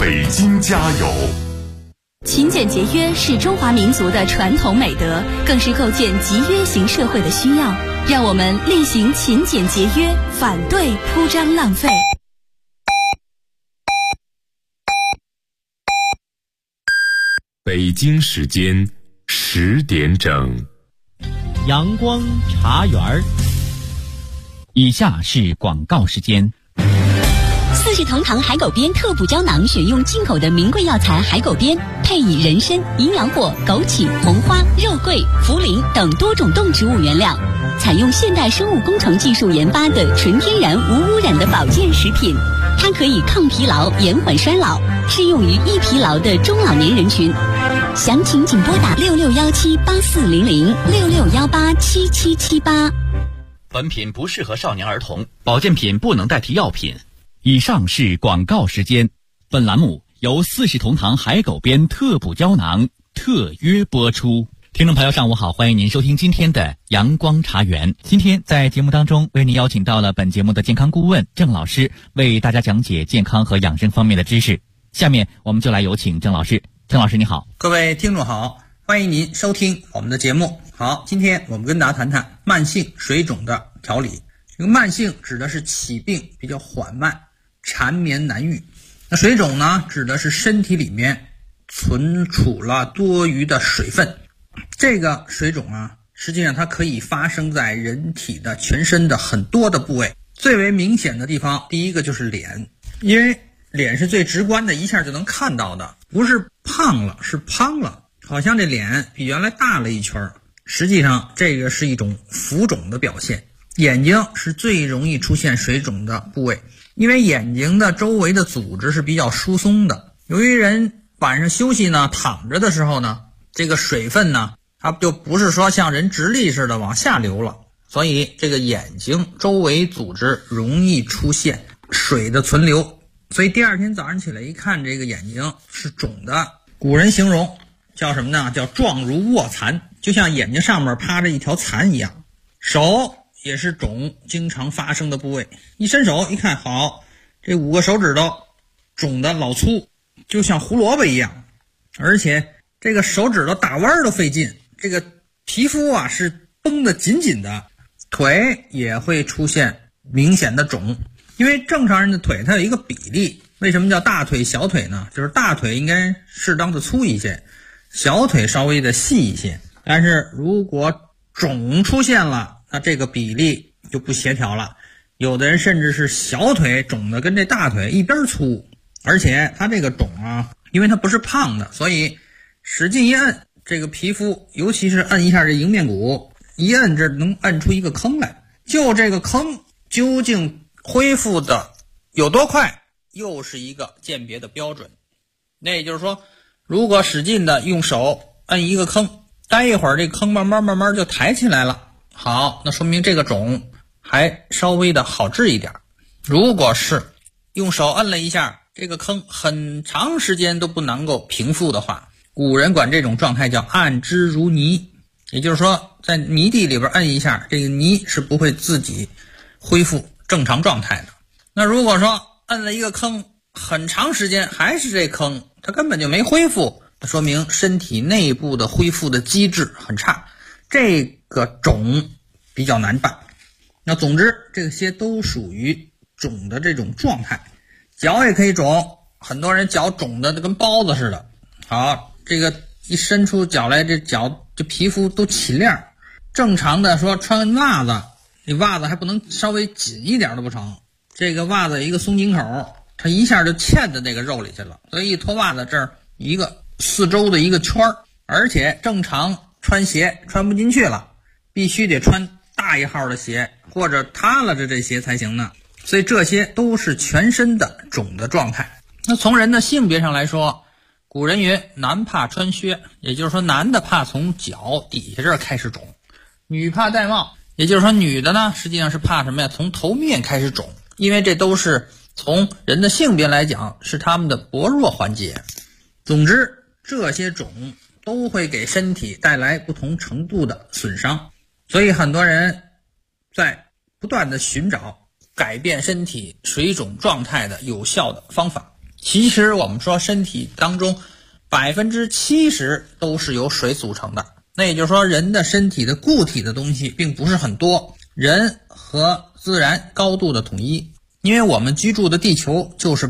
北京加油！ 勤俭节约是中华民族的传统美德，更是构建集约型社会的需要。让我们厉行勤俭节约，反对铺张浪费。 北京时间10点整， 阳光茶园儿。以下是广告时间。 四世同堂海狗鞭特补胶囊，选用进口的名贵药材海狗鞭，配以人参、阴阳果、枸杞、红花、肉桂、茯苓等多种动植物原料，采用现代生物工程技术研发的纯天然无污染的保健食品。它可以抗疲劳、延缓衰老，适用于易疲劳的中老年人群。详情请拨打6617840066187778。 本品不适合少年儿童，保健品不能代替药品。以上是广告时间。本栏目由四世同堂海狗鞭特补胶囊特约播出。听众朋友上午好，欢迎您收听今天的阳光茶园。今天在节目当中为您邀请到了本节目的健康顾问郑老师，为大家讲解健康和养生方面的知识。下面我们就来有请郑老师。郑老师你好。 各位听众好，欢迎您收听我们的节目。好，今天我们跟大家谈谈慢性水肿的调理。这个慢性指的是起病比较缓慢，缠绵难愈。那水肿呢，指的是身体里面存储了多余的水分。这个水肿啊，实际上它可以发生在人体的全身的很多的部位。最为明显的地方，第一个就是脸，因为脸是最直观的，一下就能看到的，不是胖了，是胖了，好像这脸比原来大了一圈。实际上这个是一种浮肿的表现。眼睛是最容易出现水肿的部位，因为眼睛的周围的组织是比较疏松的。由于人晚上休息呢，躺着的时候呢，这个水分呢，它就不是说像人直立似的往下流了，所以这个眼睛周围组织容易出现水的存留，所以第二天早上起来一看，这个眼睛是肿的。古人形容叫什么呢？叫状如卧蚕，就像眼睛上面趴着一条蚕一样。手也是肿经常发生的部位，一伸手一看，好，这5个手指头肿的老粗，就像胡萝卜一样，而且这个手指头打弯都费劲，这个皮肤啊是绷得紧紧的。腿也会出现明显的肿，因为正常人的腿它有一个比例，为什么叫大腿小腿呢？就是大腿应该适当的粗一些，小腿稍微的细一些。但是如果肿出现了，那这个比例就不协调了，有的人甚至是小腿肿的跟这大腿一边粗，而且他这个肿啊，因为它不是胖的，所以使劲一摁，这个皮肤尤其是摁一下这迎面骨，一摁这能摁出一个坑来。就这个坑究竟恢复的有多快，又是一个鉴别的标准。那也就是说，如果使劲的用手摁一个坑，待一会儿这坑慢慢就抬起来了，好，那说明这个肿还稍微的好治一点。如果是用手摁了一下，这个坑很长时间都不能够平复的话，古人管这种状态叫按之如泥，也就是说在泥地里边摁一下，这个泥是不会自己恢复正常状态的。那如果说摁了一个坑很长时间还是这坑，它根本就没恢复，说明身体内部的恢复的机制很差，这个肿比较难办。那总之这些都属于肿的这种状态。脚也可以肿，很多人脚肿的跟包子似的，好，这个一伸出脚来，这脚这皮肤都起亮。正常的说穿袜子，你袜子还不能稍微紧一点都不成，这个袜子一个松紧口，它一下就嵌在那个肉里去了，所以一脱袜子这儿一个四周的一个圈，而且正常穿鞋穿不进去了，必须得穿大一号的鞋或者塌了这鞋才行呢。所以这些都是全身的肿的状态。那从人的性别上来说，古人云男怕穿靴，也就是说男的怕从脚底下这儿开始肿，女怕戴帽，也就是说女的呢实际上是怕什么呀？从头面开始肿，因为这都是从人的性别来讲是他们的薄弱环节。总之这些肿都会给身体带来不同程度的损伤，所以很多人在不断的寻找改变身体水肿状态的有效的方法。 其实我们说身体当中70%都是由水组成的，那也就是说人的身体的固体的东西并不是很多，人和自然高度的统一。因为我们居住的地球就是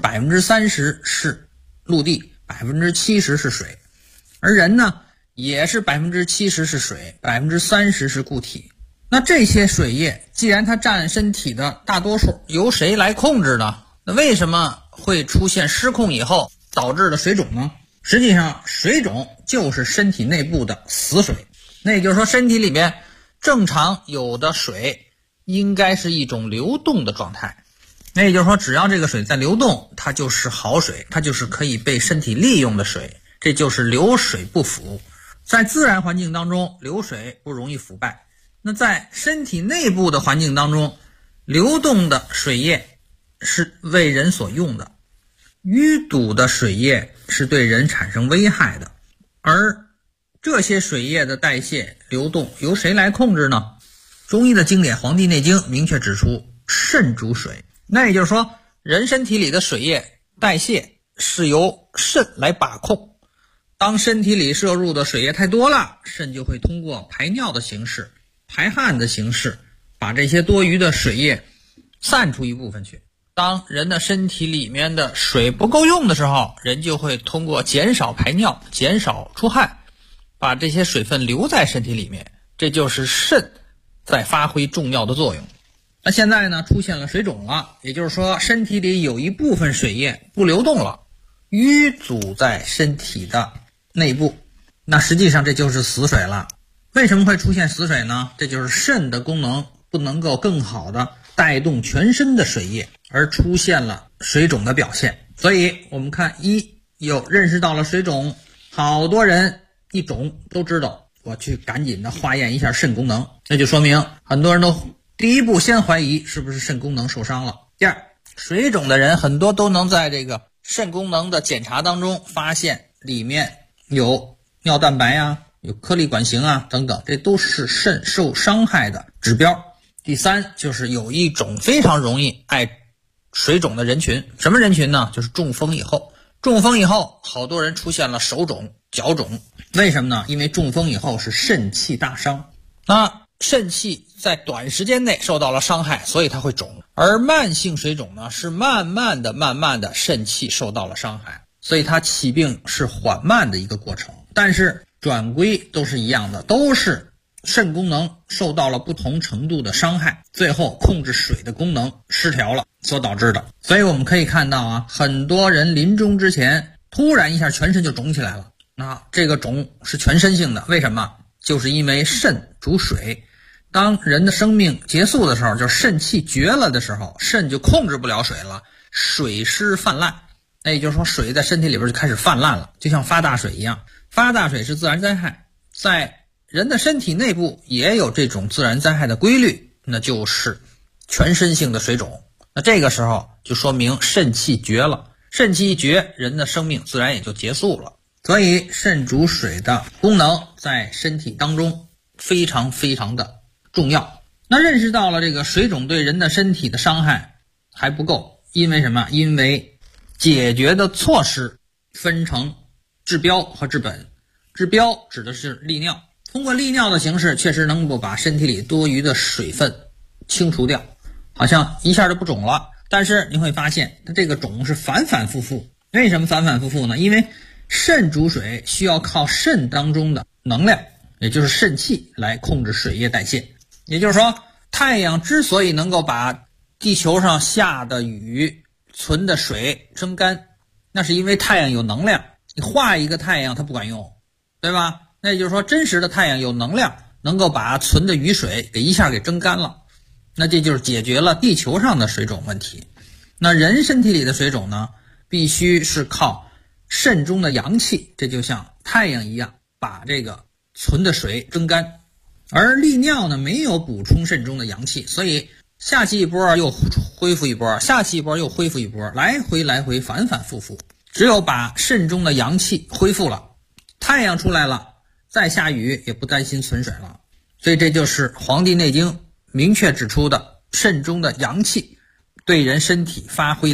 30%是陆地，70%是水，而人呢也是70%是水，30%是固体。那这些水液既然它占身体的大多数，由谁来控制呢？那为什么会出现失控以后导致的水肿呢？实际上水肿就是身体内部的死水，那也就是说身体里面正常有的水应该是一种流动的状态，那也就是说只要这个水在流动，它就是好水，它就是可以被身体利用的水，这就是流水不腐。在自然环境当中流水不容易腐败，那在身体内部的环境当中，流动的水液是为人所用的，淤堵的水液是对人产生危害的。而这些水液的代谢流动由谁来控制呢？中医的经典《黄帝内经》明确指出肾主水，那也就是说人身体里的水液代谢是由肾来把控。当身体里摄入的水液太多了，肾就会通过排尿的形式、排汗的形式把这些多余的水液散出一部分去。当人的身体里面的水不够用的时候，人就会通过减少排尿、减少出汗，把这些水分留在身体里面，这就是肾在发挥重要的作用。那现在呢，出现了水肿了，也就是说身体里有一部分水液不流动了，淤阻在身体的内部，那实际上这就是死水了。为什么会出现死水呢？这就是肾的功能不能够更好的带动全身的水液，而出现了水肿的表现。所以我们看有认识到了水肿，好多人一肿都知道我去赶紧的化验一下肾功能，那就说明很多人都第一步先怀疑是不是肾功能受伤了。第二，水肿的人很多都能在这个肾功能的检查当中发现里面有尿蛋白啊，有颗粒管型啊等等，这都是肾受伤害的指标。第三，就是有一种非常容易水肿的人群，什么人群呢？就是中风以后。中风以后好多人出现了手肿、脚肿，为什么呢？因为中风以后是肾气大伤，那肾气在短时间内受到了伤害，所以它会肿。而慢性水肿呢，是慢慢的肾气受到了伤害，所以它起病是缓慢的一个过程，但是转归都是一样的，都是肾功能受到了不同程度的伤害，最后控制水的功能失调了所导致的。所以我们可以看到啊，很多人临终之前突然一下全身就肿起来了，那这个肿是全身性的，为什么？就是因为肾主水，当人的生命结束的时候，就是肾气绝了的时候，肾就控制不了水了，水湿泛滥，那也就是说水在身体里边就开始泛滥了，就像发大水一样。发大水是自然灾害，在人的身体内部也有这种自然灾害的规律，那就是全身性的水肿。那这个时候就说明肾气绝了，肾气一绝，人的生命自然也就结束了。所以肾主水的功能在身体当中非常的重要。那认识到了这个水肿对人的身体的伤害还不够，因为什么？因为解决的措施分成治标和治本。治标指的是利尿，通过利尿的形式确实能够把身体里多余的水分清除掉，好像一下就不肿了。但是你会发现它这个肿是反反复复。为什么反反复复呢？因为肾主水需要靠肾当中的能量，也就是肾气来控制水液代谢。也就是说，太阳之所以能够把地球上下的雨存的水蒸干，那是因为太阳有能量。你画一个太阳它不管用，对吧？那也就是说真实的太阳有能量，能够把存的雨水给一下给蒸干了，那这就是解决了地球上的水肿问题。那人身体里的水肿呢，必须是靠肾中的阳气，这就像太阳一样把这个存的水蒸干。而利尿呢，没有补充肾中的阳气，所以下去一波又恢复一波，下去一波又恢复一波，来回反反复复。只有把肾中的阳气恢复了，太阳出来了，再下雨也不担心存水了。所以这就是《黄帝内经》明确指出的肾中的阳气对人身体发挥的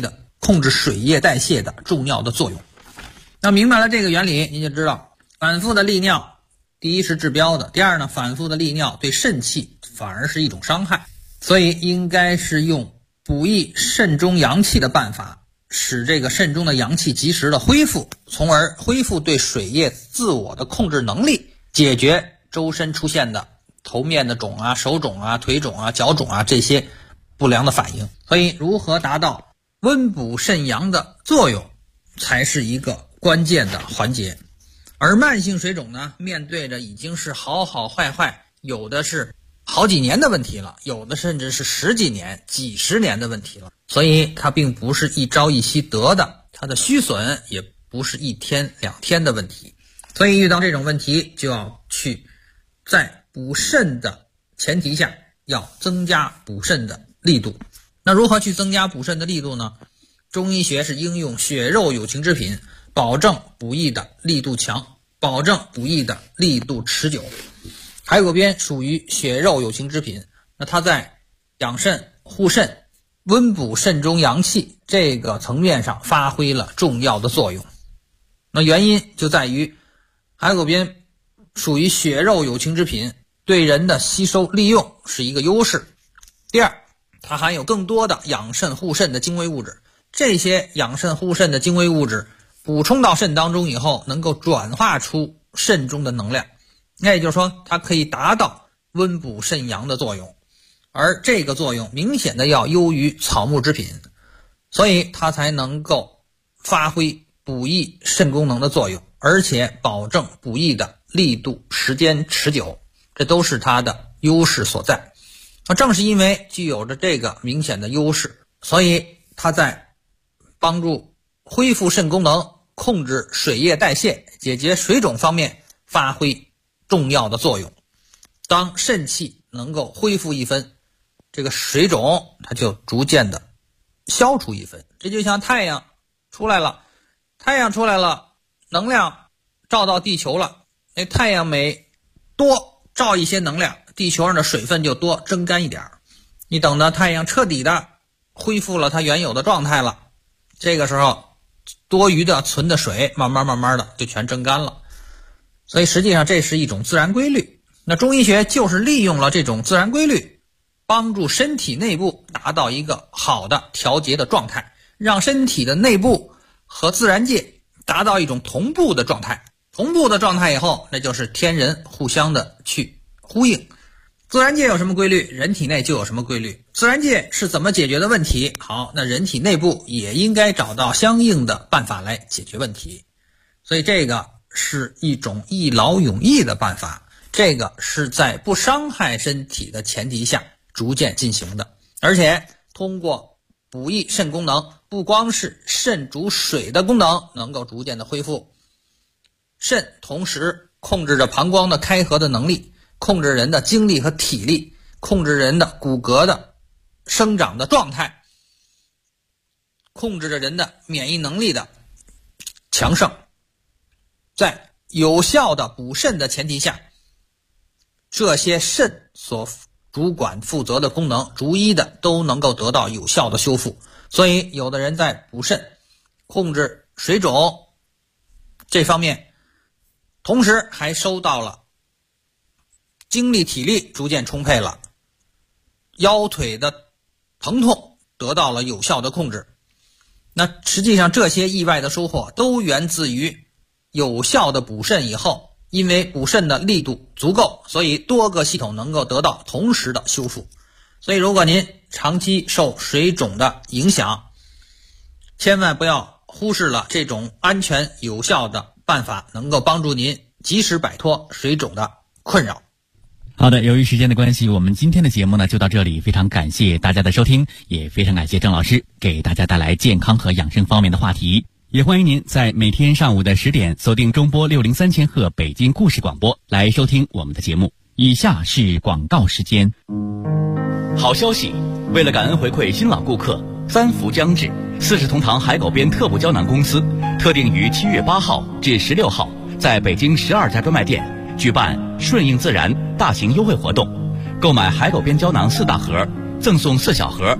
控制水液代谢的重要的作用。那明白了这个原理，您就知道反复的利尿，第一是治标的，第二呢，反复的利尿对肾气反而是一种伤害，所以应该是用补益肾中阳气的办法，使这个肾中的阳气及时的恢复，从而恢复对水液自我的控制能力，解决周身出现的头面的肿啊、手肿啊、腿肿啊、脚肿啊这些不良的反应。所以如何达到温补肾阳的作用才是一个关键的环节。而慢性水肿呢，面对着已经是好好坏坏，有的是好几年的问题了，有的甚至是十几年、几十年的问题了，所以它并不是一朝一夕得的，它的虚损也不是一天两天的问题。所以遇到这种问题，就要去在补肾的前提下，要增加补肾的力度。那如何去增加补肾的力度呢？中医学是应用血肉有情之品，保证补益的力度强，保证补益的力度持久。海狗鞭属于血肉有情之品，那它在养肾、护肾、温补肾中阳气这个层面上发挥了重要的作用。那原因就在于海狗鞭属于血肉有情之品，对人的吸收利用是一个优势。第二，它含有更多的养肾护肾的精微物质，这些养肾护肾的精微物质补充到肾当中以后，能够转化出肾中的能量，那也就是说它可以达到温补肾阳的作用，而这个作用明显的要优于草木之品，所以它才能够发挥补益肾功能的作用，而且保证补益的力度、时间持久，这都是它的优势所在。正是因为具有着这个明显的优势，所以它在帮助恢复肾功能、控制水液代谢、解决水肿方面发挥重要的作用。当肾气能够恢复一分，这个水肿它就逐渐的消除一分。这就像太阳出来了，能量照到地球了，那太阳每多照一些能量，地球上的水分就多，蒸干一点。你等到太阳彻底的恢复了它原有的状态了，这个时候多余的存的水慢慢的就全蒸干了。所以实际上这是一种自然规律。那中医学就是利用了这种自然规律，帮助身体内部达到一个好的调节的状态，让身体的内部和自然界达到一种同步的状态。同步的状态以后，那就是天人互相的去呼应。自然界有什么规律，人体内就有什么规律。自然界是怎么解决的问题，好，那人体内部也应该找到相应的办法来解决问题。所以这个是一种一劳永逸的办法，这个是在不伤害身体的前提下逐渐进行的。而且通过补益肾功能，不光是肾主水的功能能够逐渐的恢复，肾同时控制着膀胱的开合的能力，控制人的精力和体力，控制人的骨骼的生长的状态，控制着人的免疫能力的强盛。在有效的补肾的前提下，这些肾所主管负责的功能逐一的都能够得到有效的修复。所以有的人在补肾、控制水肿这方面，同时还收到了精力体力逐渐充沛了，腰腿的疼痛得到了有效的控制。那实际上这些意外的收获都源自于有效的补肾以后，因为补肾的力度足够，所以多个系统能够得到同时的修复。所以如果您长期受水肿的影响，千万不要忽视了这种安全有效的办法，能够帮助您及时摆脱水肿的困扰。 好的，由于时间的关系，我们今天的节目呢就到这里，非常感谢大家的收听，也非常感谢郑老师给大家带来健康和养生方面的话题。也欢迎您在每天上午的10点锁定中波603千赫北京故事广播来收听我们的节目。以下是广告时间。好消息，为了感恩回馈新老顾客，3伏将至，4世同堂海狗鞭特补胶囊公司特定于7月8号至16号在北京12家专卖店举办顺应自然大型优惠活动，购买海狗鞭胶囊4大盒赠送4小盒，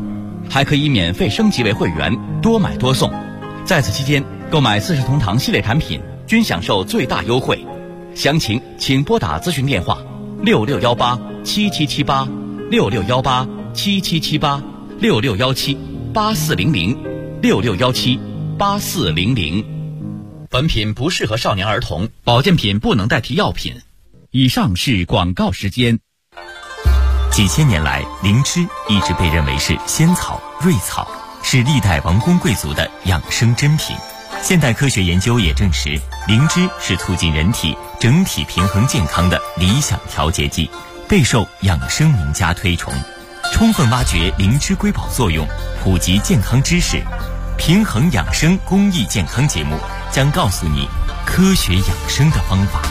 还可以免费升级为会员，多买多送。在此期间，购买四世同堂系列产品均享受最大优惠。详情请拨打咨询电话6618-7778，6618-7778，6617-8400，6617-8400。本品不适合少年儿童，保健品不能代替药品。以上是广告时间。 几千年来，灵芝一直被认为是仙草、瑞草，是历代王公贵族的养生珍品。现代科学研究也证实，灵芝是促进人体整体平衡健康的理想调节剂，备受养生名家推崇。充分挖掘灵芝瑰宝作用，普及健康知识，平衡养生公益健康节目将告诉你科学养生的方法。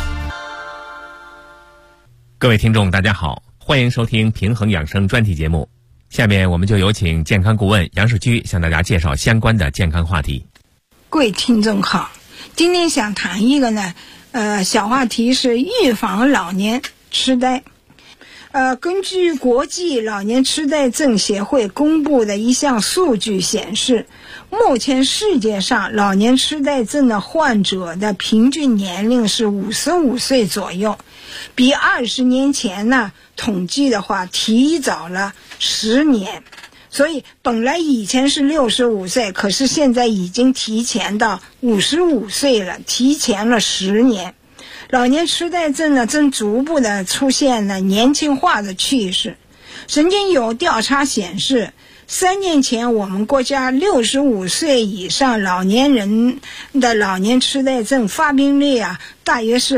各位听众大家好，欢迎收听平衡养生专题节目。下面我们就有请健康顾问杨世居向大家介绍相关的健康话题。 各位听众好，今天想谈一个呢，小话题是预防老年痴呆。根据国际老年痴呆症协会公布的一项数据显示，目前世界上老年痴呆症的患者的平均年龄是55岁左右，比20年前呢统计的话提早了10年。所以本来以前是65岁，可是现在已经提前到55岁了，提前了10年。老年痴呆症呢正逐步的出现了年轻化的趋势。曾经有调查显示，3年前我们国家65岁以上老年人的老年痴呆症发病率大约是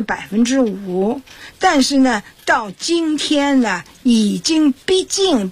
5%，但是呢到今天呢已经逼近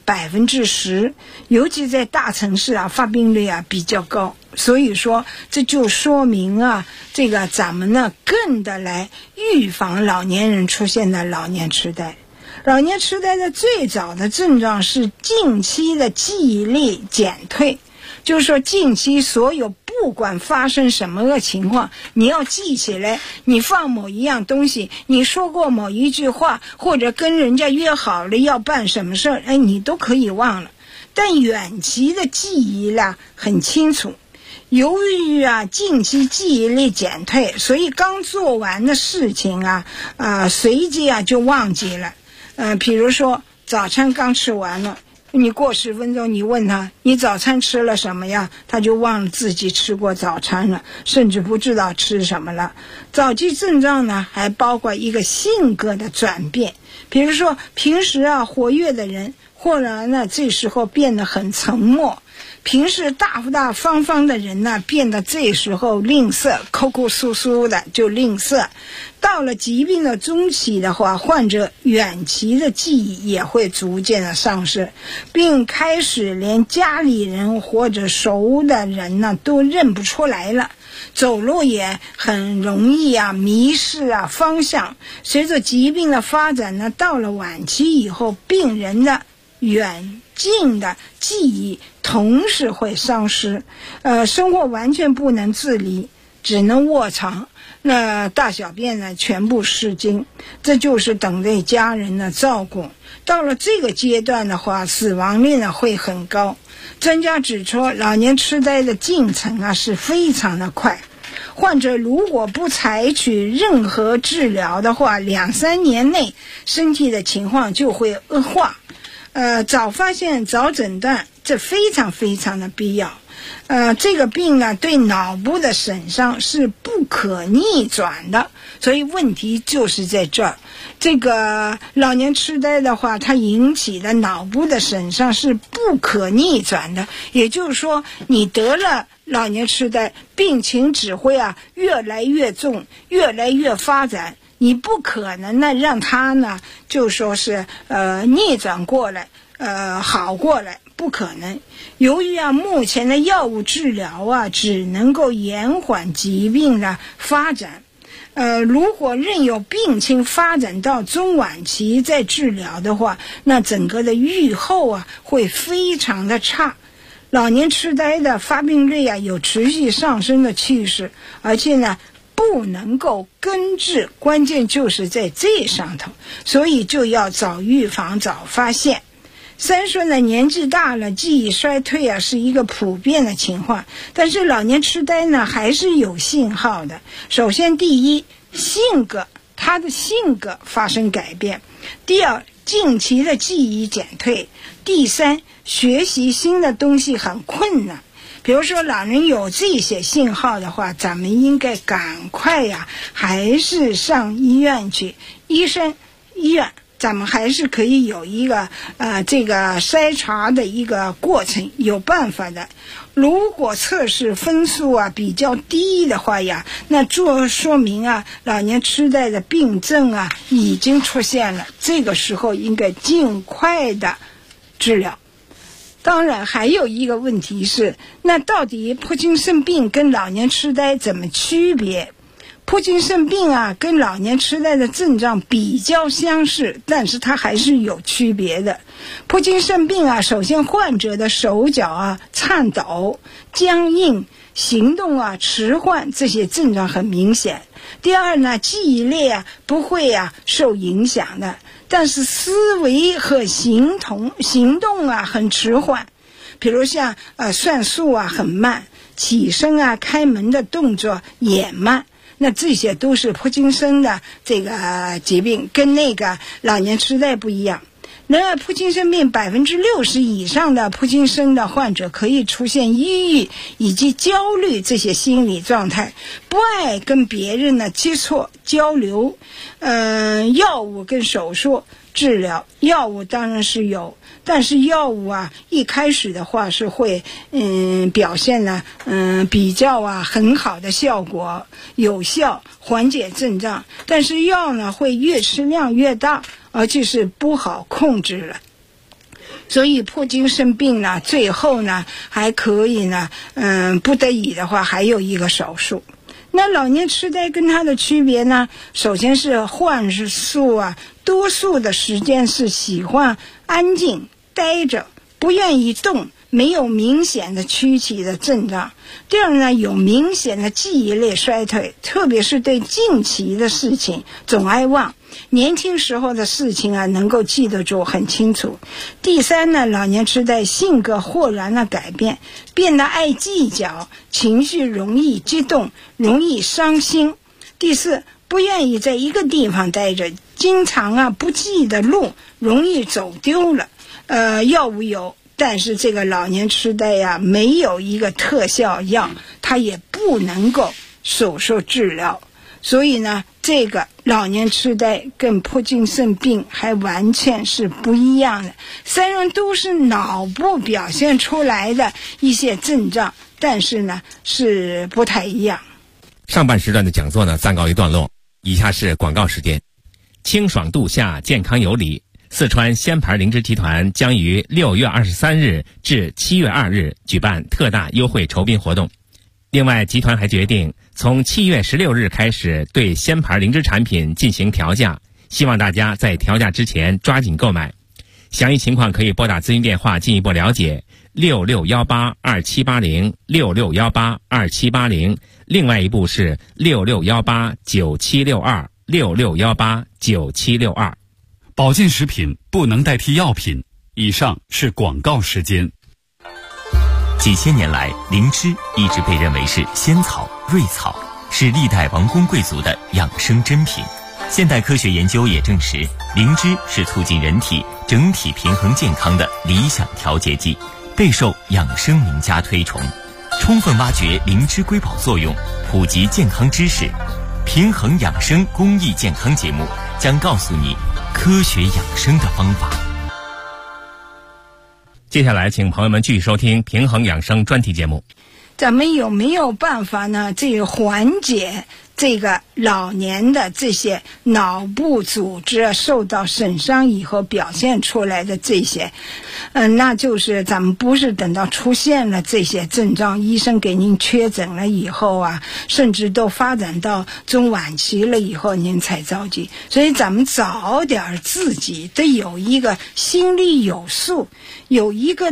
10%，尤其在大城市发病率比较高。所以说这就说明这个咱们呢更的来预防老年人出现的老年痴呆。老年痴呆的最早的症状是近期的记忆力减退，就是说近期所有不管发生什么个情况，你要记起来，你放某一样东西，你说过某一句话，或者跟人家约好了要办什么事儿，你都可以忘了。但远期的记忆呢很清楚。由于近期记忆力减退，所以刚做完的事情随即就忘记了。比如说早餐刚吃完了，你过10分钟你问他你早餐吃了什么呀，他就忘了自己吃过早餐了，甚至不知道吃什么了。早期症状呢还包括一个性格的转变，比如说平时活跃的人，忽然呢这时候变得很沉默，平时大方方的人呢变得这时候吝啬，抠抠缩缩的就吝啬。到了疾病的中期的话，患者远期的记忆也会逐渐的丧失，并开始连家里人或者熟的人呢都认不出来了，走路也很容易迷失方向。随着疾病的发展呢，到了晚期以后，病人的远近的记忆同时会丧失，生活完全不能自理，只能卧床，那大小便呢全部失禁，这就是等待家人的照顾。到了这个阶段的话，死亡率呢会很高。专家指出，老年痴呆的进程是非常的快，患者如果不采取任何治疗的话，2-3年内身体的情况就会恶化。早发现早诊断，这非常非常的必要。这个病呢对脑部的损伤是不可逆转的，所以问题就是在这儿。这个老年痴呆的话，它引起的脑部的损伤是不可逆转的，也就是说你得了老年痴呆，病情只会越来越重，越来越发展，你不可能呢让它呢就说是逆转过来，好过来，不可能。由于目前的药物治疗只能够延缓疾病的发展，如果任由病情发展到中晚期再治疗的话，那整个的预后会非常的差。老年痴呆的发病率有持续上升的趋势，而且呢不能够根治，关键就是在这上头，所以就要早预防早发现。 虽然说呢，年纪大了，记忆衰退啊是一个普遍的情况，但是老年痴呆呢还是有信号的。首先，第一，他的性格发生改变；第二，近期的记忆减退；第三，学习新的东西很困难。比如说老人有这些信号的话，咱们应该赶快还是上医院去。医院咱们还是可以有一个这个筛查的一个过程，有办法的。如果测试分数比较低的话那说明老年痴呆的病症已经出现了，这个时候应该尽快的治疗。当然还有一个问题是，那到底帕金森病跟老年痴呆怎么区别？帕金森病跟老年痴呆的症状比较相似，但是它还是有区别的。帕金森病首先患者的手脚颤抖、僵硬、行动迟缓，这些症状很明显。第二呢，记忆力不会受影响的，但是思维和行动很迟缓，比如像算数很慢，起身开门的动作也慢。那这些都是帕金森的这个疾病，跟那个老年痴呆不一样。那帕金森病60%以上的帕金森的患者可以出现抑郁以及焦虑这些心理状态，不爱跟别人接触交流。药物跟手术治疗，药物当然是有，但是药物一开始的话是会表现比较很好的效果，有效缓解症状，但是药呢会越吃量越大，而且是不好控制了。所以帕金森病呢最后呢还可以呢不得已的话还有一个手术。那老年痴呆跟它的区别呢，首先是患数多数的时间是喜欢安静待着，不愿意动，没有明显的躯体的症状。第二呢，有明显的记忆力衰退，特别是对近期的事情总爱忘，年轻时候的事情能够记得住很清楚。第三呢，老年痴呆性格豁然的改变，变得爱计较，情绪容易激动，容易伤心。第四，不愿意在一个地方待着，经常不记得路，容易走丢了。药物有，但是这个老年痴呆没有一个特效药，它也不能够手术治疗。所以呢，这个老年痴呆跟帕金森病还完全是不一样的。虽然都是脑部表现出来的一些症状，但是呢是不太一样。 上半时段的讲座呢暂告一段落，以下是广告时间。清爽度夏，健康有理。四川仙牌灵芝集团将于6月23日至7月2日举办特大优惠酬宾活动。另外，集团还决定从7月16日开始对仙牌灵芝产品进行调价，希望大家在调价之前抓紧购买。详细情况可以拨打咨询电话进一步了解，66182780，66182780，另外一部是66189762，66189762。 保健食品不能代替药品。以上是广告时间。 几千年来，灵芝一直被认为是仙草、瑞草，是历代王公贵族的养生珍品。现代科学研究也证实，灵芝是促进人体整体平衡健康的理想调节剂，备受养生名家推崇。充分挖掘灵芝瑰宝作用，普及健康知识，平衡养生公益健康节目将告诉你科学养生的方法。 接下来请朋友们继续收听平衡养生专题节目。 咱们有没有办法呢这个缓解这个老年的这些脑部组织受到损伤以后表现出来的这些那就是咱们不是等到出现了这些症状，医生给您确诊了以后甚至都发展到中晚期了以后您才着急。所以咱们早点自己得有一个心里有数，有一个呢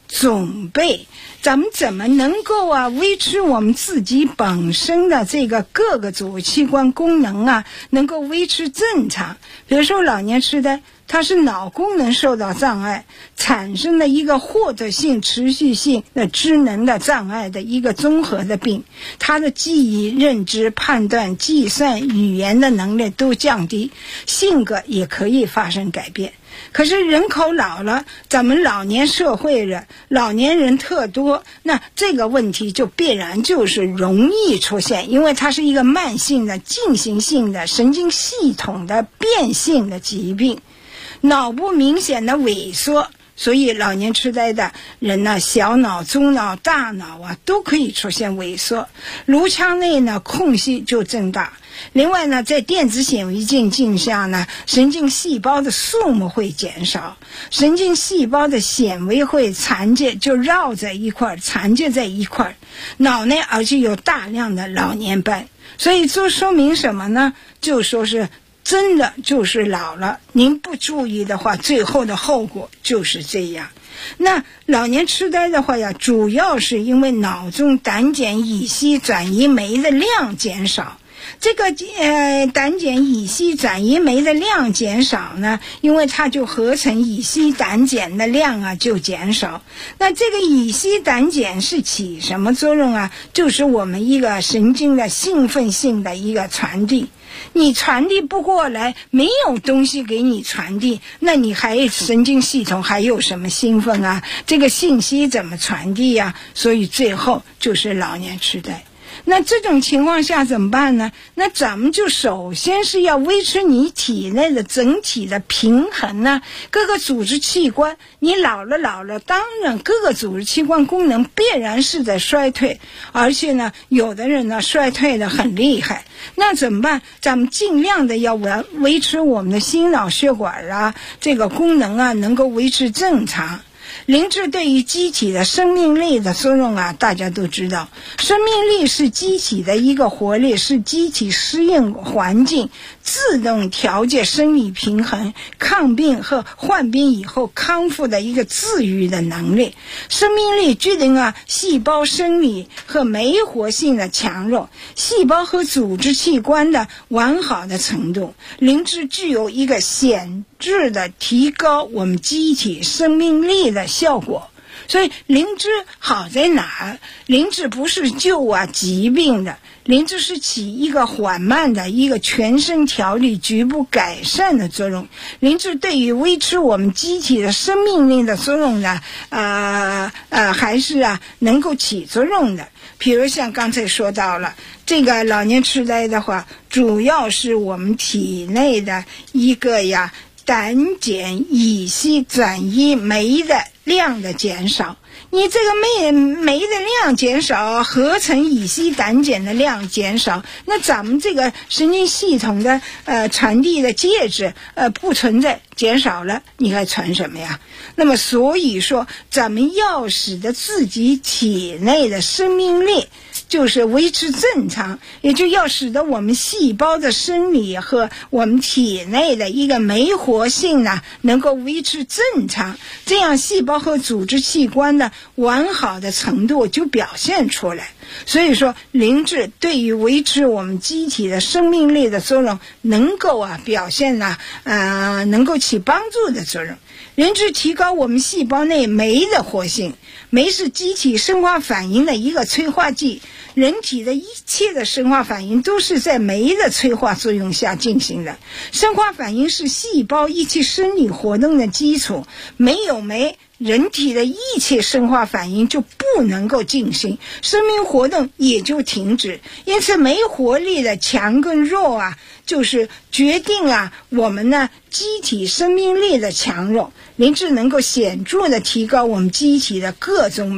准备，咱们怎么能够维持我们自己本身的这个各个组织器官功能能够维持正常。比如说老年痴呆，它是脑功能受到障碍产生的一个获得性持续性的智能的障碍的一个综合的病，它的记忆、认知、判断、计算、语言的能力都降低，性格也可以发生改变。可是人口老了，咱们老年社会人，老年人特多，那这个问题就必然就是容易出现，因为它是一个慢性的、进行性的神经系统的变性的疾病，脑部明显的萎缩，所以老年痴呆的人呢，小脑、中脑、大脑都可以出现萎缩，颅腔内呢空隙就增大。另外呢，在电子显微镜下呢，神经细胞的数目会减少，神经细胞的纤维会缠结，就绕在一块，缠结在一块，脑内而且有大量的老年斑。所以这说明什么呢？就说是真的就是老了，您不注意的话，最后的后果就是这样。那老年痴呆的话主要是因为脑中胆碱乙烯转移酶的量减少。这个胆碱乙烯转移酶的量减少呢，因为它就合成乙烯胆碱的量就减少。那这个乙烯胆碱是起什么作用就是我们一个神经的兴奋性的一个传递。你传递不过来，没有东西给你传递，那你还神经系统还有什么兴奋这个信息怎么传递所以最后就是老年痴呆。那这种情况下怎么办呢？那咱们就首先是要维持你体内的整体的平衡各个组织器官，你老了，当然各个组织器官功能必然是在衰退，而且呢，有的人呢衰退的很厉害。那怎么办？咱们尽量的要维持我们的心脑血管这个功能能够维持正常。灵智对于机体的生命力的作用大家都知道，生命力是机体的一个活力，是机体适应环境、自动调节生理平衡、抗病和患病以后康复的一个自愈的能力。生命力决定细胞生理和酶活性的强弱，细胞和组织器官的完好的程度。灵智具有一个显著的提高我们机体生命力的效果。所以灵智好在哪儿？灵智不是救疾病的，灵智是起一个缓慢的一个全身调理、局部改善的作用。灵智对于维持我们机体的生命力的作用呢，还是能够起作用的。比如像刚才说到了这个老年痴呆的话，主要是我们体内的一个胆碱乙烯转移酶的量的减少。你这个酶的量减少，合成乙烯胆碱的量减少，那咱们这个神经系统的传递的介质不存在，减少了，你还传什么呀？那么所以说，咱们要使得自己体内的生命力就是维持正常，也就要使得我们细胞的生理和我们体内的一个酶活性呢能够维持正常，这样细胞和组织器官的完好的程度就表现出来。所以说灵智对于维持我们机体的生命力的作用能够表现能够起帮助的作用。灵智提高我们细胞内酶的活性，酶是机体生化反应的一个催化剂，人体的一切的生化反应都是在酶的催化作用下进行的。生化反应是细胞一切生理活动的基础，没有酶，人体的一切生化反应就不能够进行，生命活动也就停止。因此酶活力的强跟弱就是决定我们呢机体生命力的强弱。灵智能够显著的提高我们机体的各种